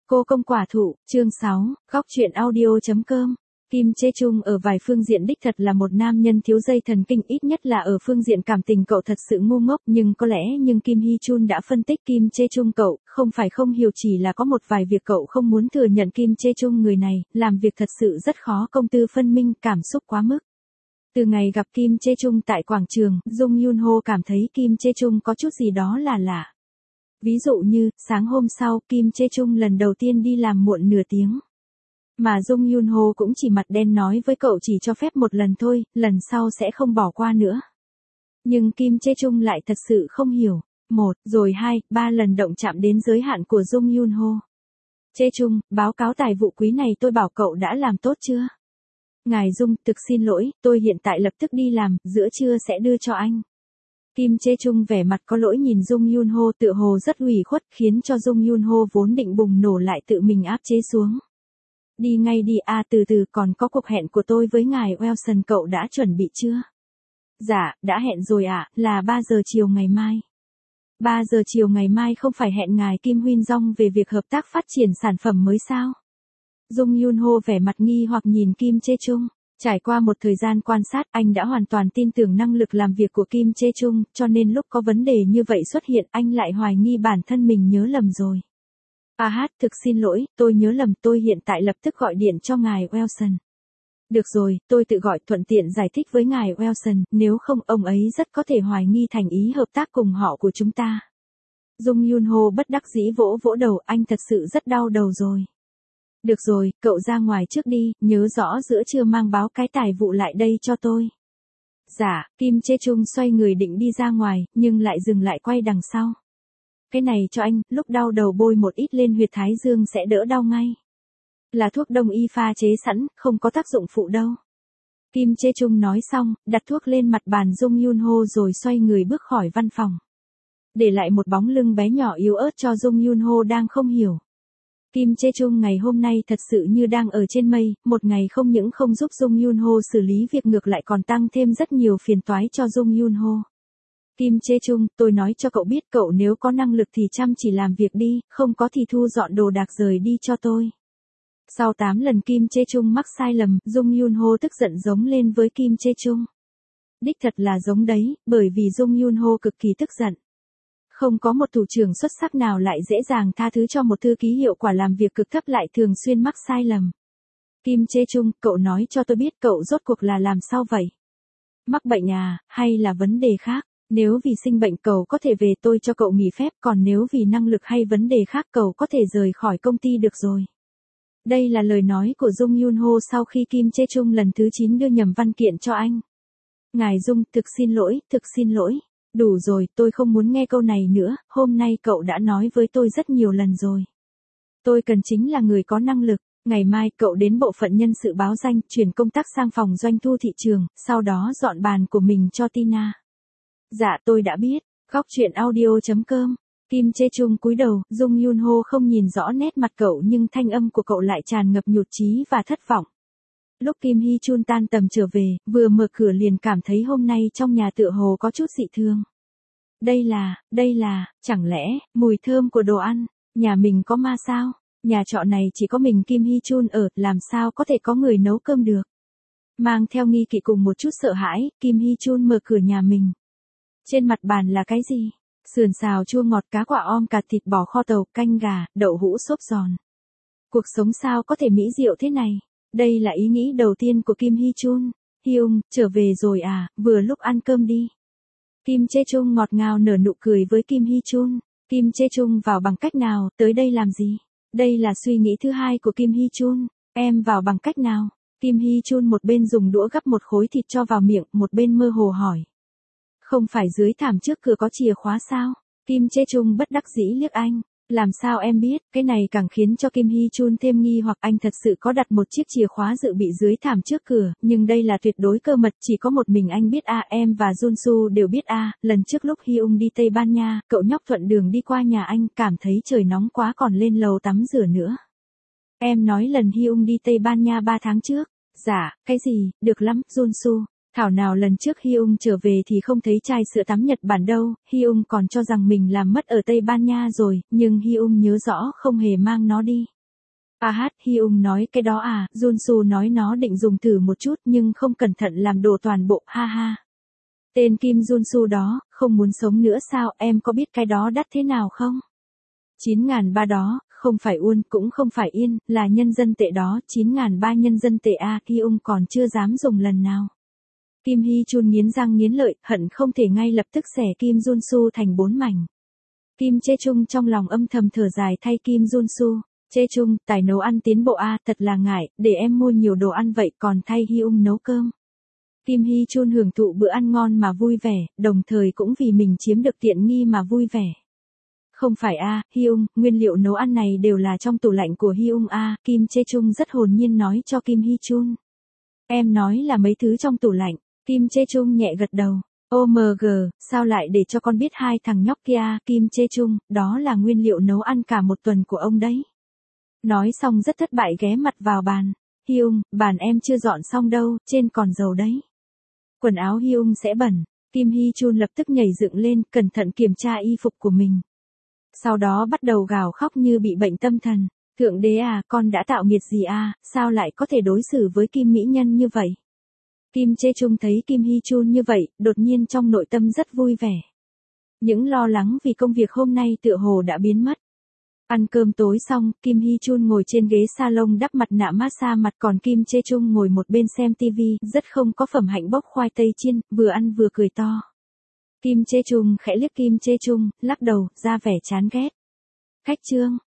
Cô công quả thụ, chương 6, góc truyện audio.com. Kim Chae Chung ở vài phương diện đích thật là một nam nhân thiếu dây thần kinh, ít nhất là ở phương diện cảm tình cậu thật sự ngu ngốc, nhưng có lẽ Kim Hee Chun đã phân tích Kim Chae Chung cậu, không phải không hiểu, chỉ là có một vài việc cậu không muốn thừa nhận. Kim Chae Chung người này, làm việc thật sự rất khó công tư phân minh, cảm xúc quá mức. Từ ngày gặp Kim Chae Chung tại quảng trường, Jung Yun Ho cảm thấy Kim Chae Chung có chút gì đó là lạ. Ví dụ như, sáng hôm sau, Kim Chae Chung lần đầu tiên đi làm muộn nửa tiếng. Mà Jung Yun Ho cũng chỉ mặt đen nói với cậu chỉ cho phép một lần thôi, lần sau sẽ không bỏ qua nữa. Nhưng Kim Chae Chung lại thật sự không hiểu. 1, rồi 2, 3 lần động chạm đến giới hạn của Jung Yun Ho. Chae Chung, báo cáo tài vụ quý này tôi bảo cậu đã làm tốt chưa? Ngài Dung, thực xin lỗi, tôi hiện tại lập tức đi làm, giữa trưa sẽ đưa cho anh. Kim Chae Chung vẻ mặt có lỗi nhìn Jung Yun Ho, tựa hồ rất ủy khuất, khiến cho Jung Yun Ho vốn định bùng nổ lại tự mình áp chế xuống. Đi ngay đi từ từ, còn có cuộc hẹn của tôi với ngài Wilson, cậu đã chuẩn bị chưa? Dạ, đã hẹn rồi là 3 giờ chiều ngày mai. 3 giờ chiều ngày mai không phải hẹn ngài Kim Huyên Dong về việc hợp tác phát triển sản phẩm mới sao? Jung Yun Ho vẻ mặt nghi hoặc nhìn Kim Chae Chung. Trải qua một thời gian quan sát, anh đã hoàn toàn tin tưởng năng lực làm việc của Kim Chae Chung, cho nên lúc có vấn đề như vậy xuất hiện, anh lại hoài nghi bản thân mình nhớ lầm rồi. Thực xin lỗi, tôi nhớ lầm, tôi hiện tại lập tức gọi điện cho ngài Wilson. Được rồi, tôi tự gọi, thuận tiện giải thích với ngài Wilson, nếu không ông ấy rất có thể hoài nghi thành ý hợp tác cùng họ của chúng ta. Jung Yun Ho bất đắc dĩ vỗ vỗ đầu, anh thật sự rất đau đầu rồi. Được rồi, cậu ra ngoài trước đi, nhớ rõ giữa trưa mang báo cái tài vụ lại đây cho tôi. Dạ, Kim Chae Chung xoay người định đi ra ngoài, nhưng lại dừng lại quay đằng sau. Cái này cho anh, lúc đau đầu bôi một ít lên huyệt thái dương sẽ đỡ đau ngay. Là thuốc đông y pha chế sẵn, không có tác dụng phụ đâu. Kim Chae Chung nói xong, đặt thuốc lên mặt bàn Jung Yun Ho rồi xoay người bước khỏi văn phòng. Để lại một bóng lưng bé nhỏ yếu ớt cho Jung Yun Ho đang không hiểu. Kim Chae Chung ngày hôm nay thật sự như đang ở trên mây, một ngày không những không giúp Jung Yun Ho xử lý việc ngược lại còn tăng thêm rất nhiều phiền toái cho Jung Yun Ho. Kim Chae Chung, tôi nói cho cậu biết, cậu nếu có năng lực thì chăm chỉ làm việc đi, không có thì thu dọn đồ đạc rời đi cho tôi. Sau 8 lần Kim Chae Chung mắc sai lầm, Jung Yun Ho tức giận giống lên với Kim Chae Chung. Đích thật là giống đấy, bởi vì Jung Yun Ho cực kỳ tức giận. Không có một thủ trưởng xuất sắc nào lại dễ dàng tha thứ cho một thư ký hiệu quả làm việc cực thấp lại thường xuyên mắc sai lầm. Kim Chae Chung, cậu nói cho tôi biết cậu rốt cuộc là làm sao vậy? Mắc bệnh hay là vấn đề khác? Nếu vì sinh bệnh cậu có thể về, tôi cho cậu nghỉ phép, còn nếu vì năng lực hay vấn đề khác cậu có thể rời khỏi công ty được rồi. Đây là lời nói của Jung Yun Ho sau khi Kim Chae Chung lần thứ 9 đưa nhầm văn kiện cho anh. Ngài Dung, thực xin lỗi. Đủ rồi, tôi không muốn nghe câu này nữa, hôm nay cậu đã nói với tôi rất nhiều lần rồi. Tôi cần chính là người có năng lực, ngày mai cậu đến bộ phận nhân sự báo danh, chuyển công tác sang phòng doanh thu thị trường, sau đó dọn bàn của mình cho Tina. Dạ tôi đã biết, góc truyện audio.com. Kim Chae Chung cúi đầu, Jung Yun Ho không nhìn rõ nét mặt cậu nhưng thanh âm của cậu lại tràn ngập nhụt chí và thất vọng. Lúc Kim Hee Chun tan tầm trở về, vừa mở cửa liền cảm thấy hôm nay trong nhà tựa hồ có chút dị thường. Đây là, chẳng lẽ, mùi thơm của đồ ăn, nhà mình có ma sao? Nhà trọ này chỉ có mình Kim Hee Chun ở, làm sao có thể có người nấu cơm được? Mang theo nghi kỵ cùng một chút sợ hãi, Kim Hee Chun mở cửa nhà mình. Trên mặt bàn là cái gì? Sườn xào chua ngọt, cá quả om, cà thịt bò kho tàu, canh gà, đậu hũ xốp giòn. Cuộc sống sao có thể mỹ diệu thế này? Đây là ý nghĩ đầu tiên của Kim Hee Chun. Hyung, trở về rồi vừa lúc ăn cơm đi. Kim Chae Chung ngọt ngào nở nụ cười với Kim Hee Chun. Kim Chae Chung vào bằng cách nào, tới đây làm gì? Đây là suy nghĩ thứ hai của Kim Hee Chun. Em vào bằng cách nào? Kim Hee Chun một bên dùng đũa gắp một khối thịt cho vào miệng, một bên mơ hồ hỏi. Không phải dưới thảm trước cửa có chìa khóa sao? Kim Chae Chung bất đắc dĩ liếc anh. Làm sao em biết? Cái này càng khiến cho Kim Hee Chun thêm nghi hoặc, anh thật sự có đặt một chiếc chìa khóa dự bị dưới thảm trước cửa, nhưng đây là tuyệt đối cơ mật, chỉ có một mình anh biết em và Junsu đều biết lần trước lúc Hyung đi Tây Ban Nha, cậu nhóc thuận đường đi qua nhà anh, cảm thấy trời nóng quá còn lên lầu tắm rửa nữa. Em nói lần Hyung đi Tây Ban Nha 3 tháng trước. Dạ, cái gì, được lắm, Junsu. Thảo nào lần trước Hyung trở về thì không thấy chai sữa tắm Nhật Bản đâu, Hyung còn cho rằng mình làm mất ở Tây Ban Nha rồi, nhưng Hyung nhớ rõ không hề mang nó đi. Hyung nói cái đó à, Junsu nói nó định dùng thử một chút nhưng không cẩn thận làm đổ toàn bộ, ha ha. Tên Kim Junsu đó, không muốn sống nữa sao, em có biết cái đó đắt thế nào không? 9.300 đó, không phải won cũng không phải yên, là nhân dân tệ đó, 9.300 nhân dân tệ à, Hyung còn chưa dám dùng lần nào. Kim Hee Chun nghiến răng nghiến lợi, hận không thể ngay lập tức xẻ Kim Junsu thành 4 mảnh. Kim Chae Chung trong lòng âm thầm thở dài thay Kim Junsu. Chae Chung, tài nấu ăn tiến bộ à, thật là ngại, để em mua nhiều đồ ăn vậy còn thay Hyung nấu cơm. Kim Hee Chun hưởng thụ bữa ăn ngon mà vui vẻ, đồng thời cũng vì mình chiếm được tiện nghi mà vui vẻ. Không phải à, Hyung, nguyên liệu nấu ăn này đều là trong tủ lạnh của Hyung à, Kim Chae Chung rất hồn nhiên nói cho Kim Hee Chun. Em nói là mấy thứ trong tủ lạnh, Kim Chae Chung nhẹ gật đầu. OMG, sao lại để cho con biết hai thằng nhóc kia, Kim Chae Chung, đó là nguyên liệu nấu ăn cả một tuần của ông đấy. Nói xong rất thất bại ghé mặt vào bàn. Hyung, bàn em chưa dọn xong đâu, trên còn dầu đấy. Quần áo Hyung sẽ bẩn. Kim Hee Chun lập tức nhảy dựng lên, cẩn thận kiểm tra y phục của mình. Sau đó bắt đầu gào khóc như bị bệnh tâm thần. Thượng đế à, con đã tạo nghiệt gì à, sao lại có thể đối xử với Kim mỹ nhân như vậy? Kim Chae Chung thấy Kim Hee Chun như vậy, đột nhiên trong nội tâm rất vui vẻ. Những lo lắng vì công việc hôm nay tựa hồ đã biến mất. Ăn cơm tối xong, Kim Hee Chun ngồi trên ghế salon đắp mặt nạ massage mặt còn Kim Chae Chung ngồi một bên xem tivi, rất không có phẩm hạnh bốc khoai tây chiên, vừa ăn vừa cười to. Kim Chae Chung khẽ liếc Kim Chae Chung, lắc đầu, ra vẻ chán ghét. Khách trương.